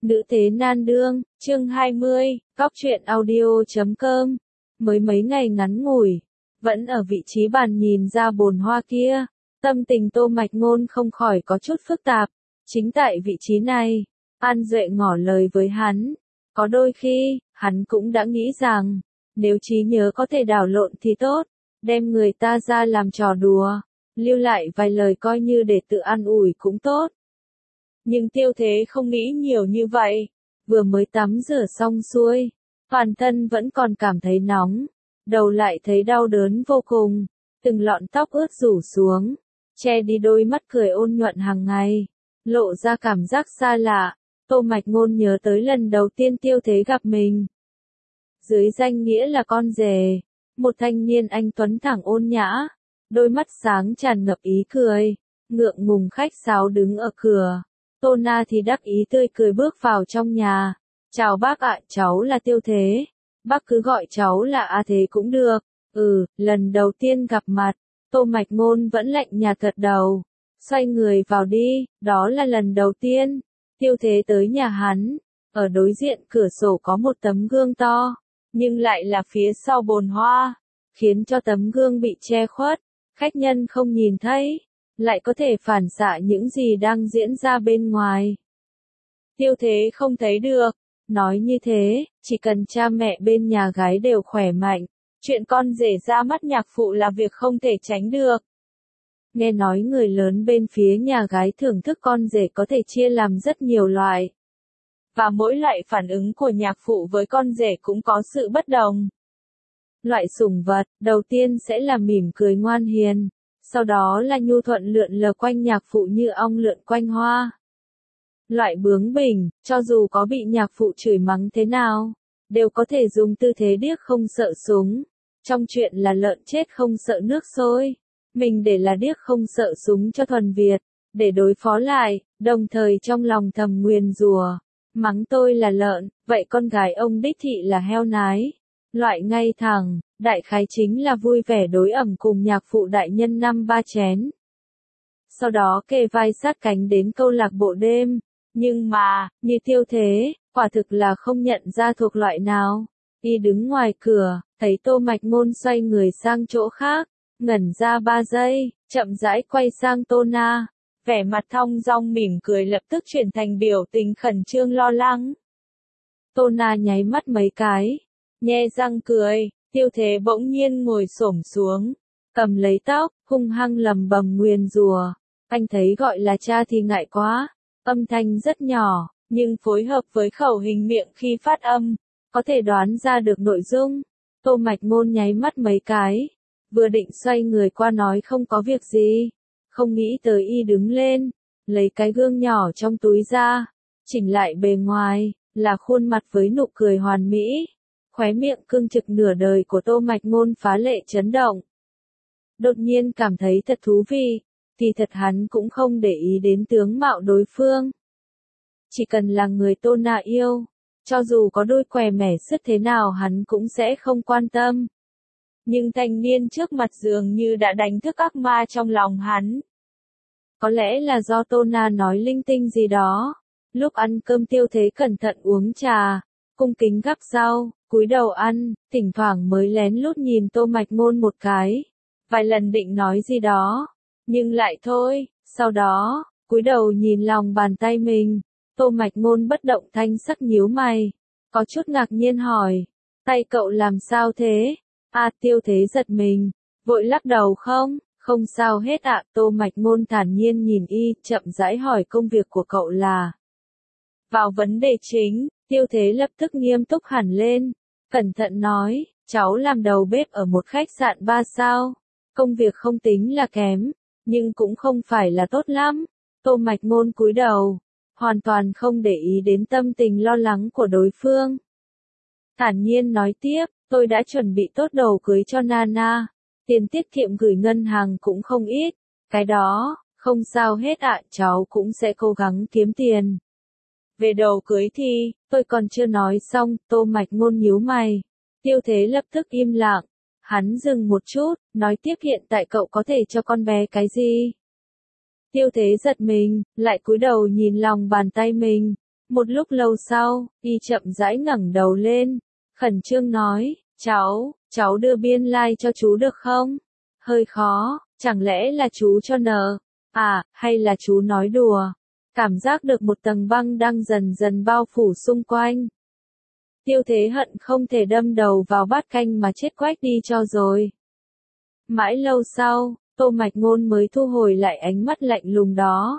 Nữ thế nan đương, chương 20, góc truyện audio.com. Mới mấy ngày ngắn ngủi, vẫn ở vị trí bàn nhìn ra bồn hoa kia, tâm tình Tô Mạch Ngôn không khỏi có chút phức tạp. Chính tại vị trí này, An Duệ ngỏ lời với hắn. Có đôi khi, hắn cũng đã nghĩ rằng, nếu trí nhớ có thể đảo lộn thì tốt, đem người ta ra làm trò đùa, lưu lại vài lời coi như để tự an ủi cũng tốt. Nhưng Tiêu Thế không nghĩ nhiều như vậy, vừa mới tắm rửa xong xuôi, toàn thân vẫn còn cảm thấy nóng, đầu lại thấy đau đớn vô cùng, từng lọn tóc ướt rủ xuống, che đi đôi mắt cười ôn nhuận hàng ngày, lộ ra cảm giác xa lạ. Tô Mạch Ngôn nhớ tới lần đầu tiên Tiêu Thế gặp mình. Dưới danh nghĩa là con rể, một thanh niên anh tuấn thẳng ôn nhã, đôi mắt sáng tràn ngập ý cười, ngượng ngùng khách sáo đứng ở cửa. Tô Na thì đắc ý tươi cười bước vào trong nhà. Chào bác ạ, cháu là Tiêu Thế. Bác cứ gọi cháu là A Thế cũng được. Lần đầu tiên gặp mặt, Tô Mạch Ngôn vẫn lạnh nhạt gật đầu. Xoay người vào đi, đó là lần đầu tiên. Tiêu Thế tới nhà hắn, ở đối diện cửa sổ có một tấm gương to, nhưng lại là phía sau bồn hoa, khiến cho tấm gương bị che khuất, khách nhân không nhìn thấy, lại có thể phản xạ những gì đang diễn ra bên ngoài. Tiêu Thế không thấy được, nói như thế, chỉ cần cha mẹ bên nhà gái đều khỏe mạnh, chuyện con rể ra mắt nhạc phụ là việc không thể tránh được. Nghe nói người lớn bên phía nhà gái thưởng thức con rể có thể chia làm rất nhiều loại. Và mỗi loại phản ứng của nhạc phụ với con rể cũng có sự bất đồng. Loại sủng vật, đầu tiên sẽ là mỉm cười ngoan hiền, sau đó là nhu thuận lượn lờ quanh nhạc phụ như ong lượn quanh hoa. Loại bướng bỉnh, cho dù có bị nhạc phụ chửi mắng thế nào, đều có thể dùng tư thế điếc không sợ súng. Trong chuyện là lợn chết không sợ nước sôi, mình để là điếc không sợ súng cho thuần Việt, để đối phó lại, đồng thời trong lòng thầm nguyền rủa, mắng tôi là lợn, vậy con gái ông đích thị là heo nái. Loại ngay thẳng, đại khái chính là vui vẻ đối ẩm cùng nhạc phụ đại nhân 5-3 chén. Sau đó kề vai sát cánh đến câu lạc bộ đêm, nhưng mà, như Tiêu Thế, quả thực là không nhận ra thuộc loại nào. Y đứng ngoài cửa, thấy Tô Mạch Ngôn xoay người sang chỗ khác, ngẩn ra 3 giây, chậm rãi quay sang Tô Na, vẻ mặt thong dong mỉm cười lập tức chuyển thành biểu tình khẩn trương lo lắng. Tô Na nháy mắt mấy cái, nhe răng cười. Tiêu Thế bỗng nhiên ngồi xổm xuống, cầm lấy tóc, hung hăng lầm bầm nguyền rủa. Anh thấy gọi là cha thì ngại quá, âm thanh rất nhỏ, nhưng phối hợp với khẩu hình miệng khi phát âm, có thể đoán ra được nội dung. Tô Mạch Ngôn nháy mắt mấy cái, vừa định xoay người qua nói không có việc gì, không nghĩ tới y đứng lên, lấy cái gương nhỏ trong túi ra, chỉnh lại bề ngoài, là khuôn mặt với nụ cười hoàn mỹ. Khóe miệng cương trực nửa đời của Tô Mạch Ngôn phá lệ chấn động. Đột nhiên cảm thấy thật thú vị, thì thật hắn cũng không để ý đến tướng mạo đối phương. Chỉ cần là người Tô Na yêu, cho dù có đôi què mẻ sứt thế nào hắn cũng sẽ không quan tâm. Nhưng thanh niên trước mặt dường như đã đánh thức ác ma trong lòng hắn. Có lẽ là do Tô Na nói linh tinh gì đó. Lúc ăn cơm Tiêu Thế cẩn thận uống trà, cung kính gắp rau, cúi đầu ăn, thỉnh thoảng mới lén lút nhìn Tô Mạch Ngôn một cái. Vài lần định nói gì đó, nhưng lại thôi, sau đó, cúi đầu nhìn lòng bàn tay mình. Tô Mạch Ngôn bất động thanh sắc nhíu mày, có chút ngạc nhiên hỏi, tay cậu làm sao thế? Tiêu Thế giật mình, vội lắc đầu không sao hết ạ. Tô Mạch Ngôn thản nhiên nhìn y, chậm rãi hỏi công việc của cậu là. Vào vấn đề chính, Tiêu Thế lập tức nghiêm túc hẳn lên, cẩn thận nói, cháu làm đầu bếp ở một khách sạn 3 sao, công việc không tính là kém, nhưng cũng không phải là tốt lắm. Tô Mạch Ngôn cúi đầu, hoàn toàn không để ý đến tâm tình lo lắng của đối phương. Thản nhiên nói tiếp, tôi đã chuẩn bị tốt đồ cưới cho Nana, tiền tiết kiệm gửi ngân hàng cũng không ít, cái đó, không sao hết ạ, cháu cũng sẽ cố gắng kiếm tiền. Về đồ cưới thì, tôi còn chưa nói xong, Tô Mạch Ngôn nhíu mày. Tiêu Thế lập tức im lặng, hắn dừng một chút, nói tiếp hiện tại cậu có thể cho con bé cái gì? Tiêu Thế giật mình, lại cúi đầu nhìn lòng bàn tay mình, Một lúc lâu sau, y chậm rãi ngẩng đầu lên, khẩn trương nói, cháu đưa biên lai like cho chú được không? Hơi khó, chẳng lẽ là chú cho nợ? À, hay là chú nói đùa? Cảm giác được một tầng băng đang dần dần bao phủ xung quanh. Tiêu Thế hận không thể đâm đầu vào bát canh mà chết quách đi cho rồi. Mãi lâu sau, Tô Mạch Ngôn mới thu hồi lại ánh mắt lạnh lùng đó.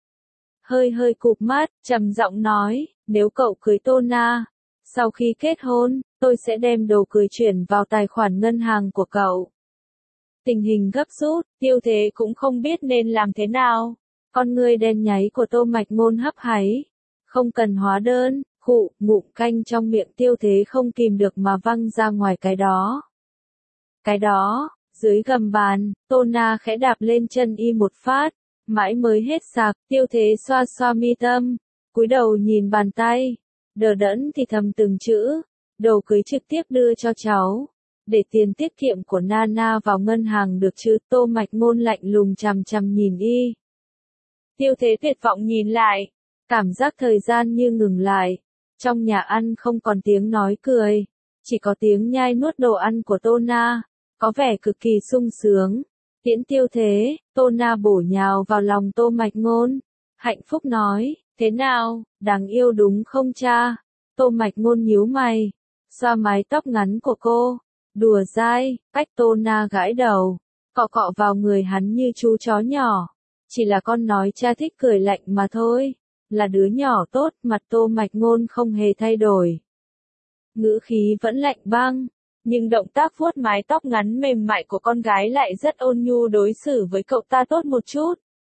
Hơi cụp mắt, trầm giọng nói, nếu cậu cưới Tô Na, sau khi kết hôn, tôi sẽ đem đồ cưới chuyển vào tài khoản ngân hàng của cậu. Tình hình gấp rút, Tiêu Thế cũng không biết nên làm thế nào. Con ngươi đen nháy của Tô Mạch Ngôn hấp háy. Không cần hóa đơn, ngụm canh trong miệng Tiêu Thế không kìm được mà văng ra ngoài cái đó. Cái đó, dưới gầm bàn, Tô Na khẽ đạp lên chân y một phát, mãi mới hết sạc, Tiêu Thế xoa xoa mi tâm, cúi đầu nhìn bàn tay, đờ đẫn thì thầm từng chữ, đồ cưới trực tiếp đưa cho cháu, để tiền tiết kiệm của Nana vào ngân hàng được chứ? Tô Mạch Ngôn lạnh lùng chằm chằm nhìn y. Tiêu Thế tuyệt vọng nhìn lại, cảm giác thời gian như ngừng lại, trong nhà ăn không còn tiếng nói cười, chỉ có tiếng nhai nuốt đồ ăn của Tô Na, có vẻ cực kỳ sung sướng. Tiễn Tiêu Thế, Tô Na bổ nhào vào lòng Tô Mạch Ngôn, hạnh phúc nói, thế nào, đáng yêu đúng không cha? Tô Mạch Ngôn nhíu mày, xoa mái tóc ngắn của cô, đùa dai, cách Tô Na gãi đầu, cọ cọ vào người hắn như chú chó nhỏ. Chỉ là con nói cha thích cười lạnh mà thôi, là đứa nhỏ tốt. Mặt Tô Mạch Ngôn không hề thay đổi, ngữ khí vẫn lạnh băng, nhưng động tác vuốt mái tóc ngắn mềm mại của con gái lại rất ôn nhu đối xử với cậu ta tốt một chút.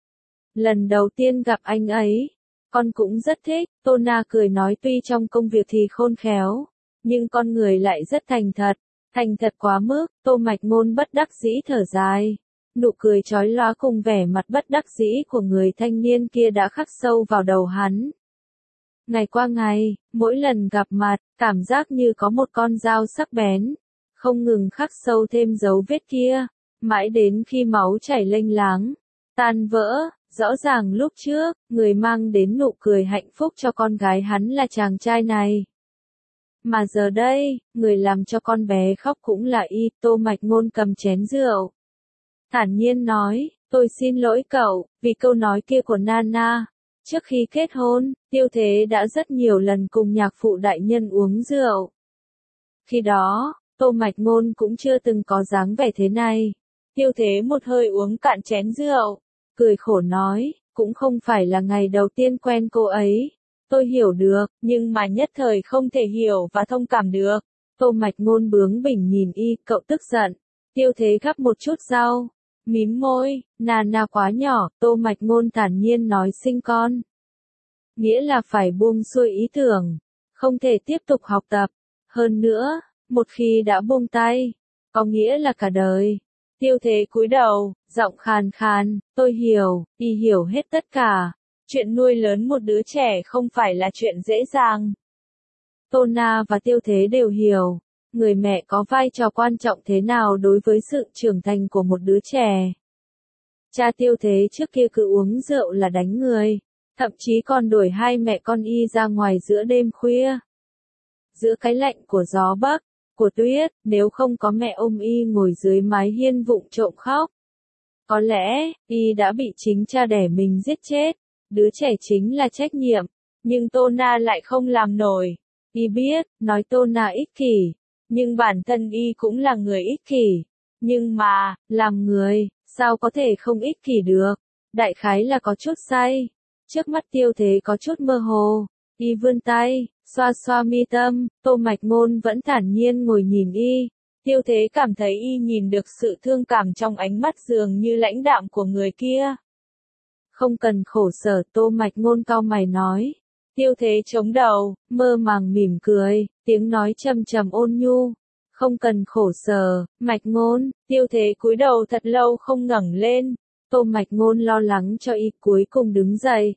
Lần đầu tiên gặp anh ấy, con cũng rất thích. Tô Na cười nói, tuy trong công việc thì khôn khéo, nhưng con người lại rất thành thật quá mức. Tô Mạch Ngôn bất đắc dĩ thở dài. Nụ cười chói lóa cùng vẻ mặt bất đắc dĩ của người thanh niên kia đã khắc sâu vào đầu hắn. Ngày qua ngày, mỗi lần gặp mặt, cảm giác như có một con dao sắc bén, không ngừng khắc sâu thêm dấu vết kia, mãi đến khi máu chảy lênh láng, tan vỡ. Rõ ràng lúc trước, người mang đến nụ cười hạnh phúc cho con gái hắn là chàng trai này. Mà giờ đây, người làm cho con bé khóc cũng là y. Tô Mạch Ngôn cầm chén rượu, thản nhiên nói, tôi xin lỗi cậu, vì câu nói kia của Nana. Trước khi kết hôn, Tiêu Thế đã rất nhiều lần cùng nhạc phụ đại nhân uống rượu. Khi đó, Tô Mạch Ngôn cũng chưa từng có dáng vẻ thế này. Tiêu Thế một hơi uống cạn chén rượu, cười khổ nói, cũng không phải là ngày đầu tiên quen cô ấy. Tôi hiểu được, nhưng mà nhất thời không thể hiểu và thông cảm được. Tô Mạch Ngôn bướng bỉnh nhìn y, cậu tức giận. Tiêu Thế gắp một chút rau, mím môi, Nana quá nhỏ. Tô Mạch Ngôn thản nhiên nói, sinh con nghĩa là phải buông xuôi ý tưởng, không thể tiếp tục học tập. Hơn nữa, một khi đã buông tay, có nghĩa là cả đời. Tiêu Thế cúi đầu, giọng khàn khàn, tôi hiểu, y hiểu hết tất cả. Chuyện nuôi lớn một đứa trẻ không phải là chuyện dễ dàng. Tô Na và Tiêu Thế đều hiểu, người mẹ có vai trò quan trọng thế nào đối với sự trưởng thành của một đứa trẻ. Cha Tiêu Thế trước kia cứ uống rượu là đánh người, thậm chí còn đuổi hai mẹ con y ra ngoài giữa đêm khuya. Giữa cái lạnh của gió bắc, của tuyết, nếu không có mẹ ôm y ngồi dưới mái hiên vụng trộm khóc, có lẽ, y đã bị chính cha đẻ mình giết chết. Đứa trẻ chính là trách nhiệm, nhưng Tô Na lại không làm nổi. Y biết, nói Tô Na ích kỷ, nhưng bản thân y cũng là người ích kỷ. Nhưng mà, làm người, sao có thể không ích kỷ được? Đại khái là có chút say. Trước mắt Tiêu Thế có chút mơ hồ, y vươn tay, xoa xoa mi tâm. Tô Mạch Ngôn vẫn thản nhiên ngồi nhìn y. Tiêu Thế cảm thấy y nhìn được sự thương cảm trong ánh mắt dường như lãnh đạm của người kia. Không cần khổ sở. Tô Mạch Ngôn cau mày nói. Tiêu Thế chống đầu, mơ màng mỉm cười, tiếng nói trầm trầm ôn nhu. Không cần khổ sở, Mạch Ngôn. Tiêu Thế cúi đầu thật lâu không ngẩng lên. Tô Mạch Ngôn lo lắng cho y, cuối cùng đứng dậy,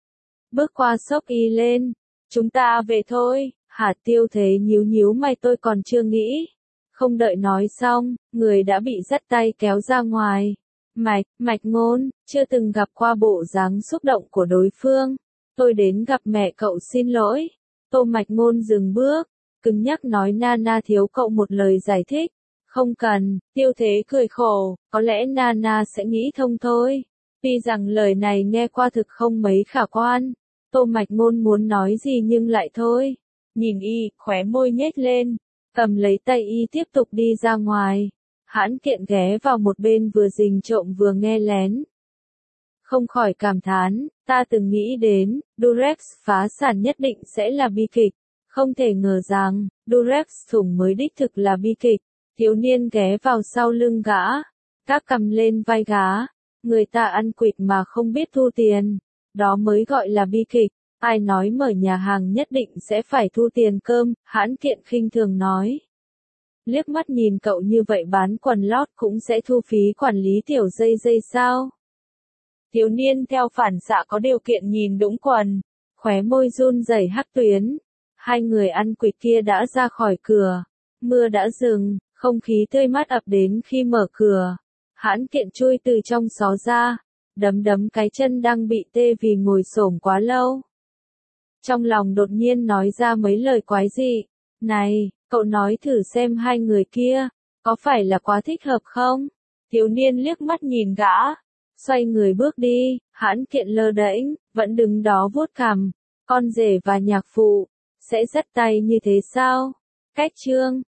bước qua xốc y lên. Chúng ta về thôi. Hả? Tiêu Thế nhíu nhíu mày, tôi còn chưa nghĩ. Không đợi nói xong, người đã bị dắt tay kéo ra ngoài. Mạch Ngôn, chưa từng gặp qua bộ dáng xúc động của đối phương. tôi đến gặp mẹ cậu xin lỗi. Tô Mạch Ngôn dừng bước, cứng nhắc nói Nana thiếu cậu một lời giải thích. Không cần, Tiêu Thế cười khổ, có lẽ Nana sẽ nghĩ thông thôi. Tuy rằng lời này nghe qua thực không mấy khả quan. Tô Mạch Ngôn muốn nói gì nhưng lại thôi. Nhìn y, khóe môi nhếch lên, cầm lấy tay y tiếp tục đi ra ngoài. Hãn Kiện ghé vào một bên vừa rình trộm vừa nghe lén. Không khỏi cảm thán, ta từng nghĩ đến, Durex phá sản nhất định sẽ là bi kịch. Không thể ngờ rằng, Durex thủng mới đích thực là bi kịch. Thiếu niên ghé vào sau lưng gã, gác cầm lên vai gã. Người ta ăn quỵt mà không biết thu tiền. Đó mới gọi là bi kịch. Ai nói mở nhà hàng nhất định sẽ phải thu tiền cơm, Hãn Kiện khinh thường nói. Liếc mắt nhìn cậu như vậy bán quần lót cũng sẽ thu phí quản lý tiểu dây sao? Thiếu niên theo phản xạ có điều kiện nhìn Đũng Quần, khóe môi run rẩy hắc tuyến. Hai người ăn quỵt kia đã ra khỏi cửa, mưa đã dừng, không khí tươi mát ập đến khi mở cửa. Hãn Kiện chui từ trong xó ra, đấm cái chân đang bị tê vì ngồi xổm quá lâu. Trong lòng đột nhiên nói ra mấy lời quái dị. Này, cậu nói thử xem hai người kia, có phải là quá thích hợp không? Thiếu niên liếc mắt nhìn gã, xoay người bước đi. Hãn Kiện lơ đễnh, vẫn đứng đó vuốt cằm. Con rể và nhạc phụ, sẽ dắt tay như thế sao? Cách chương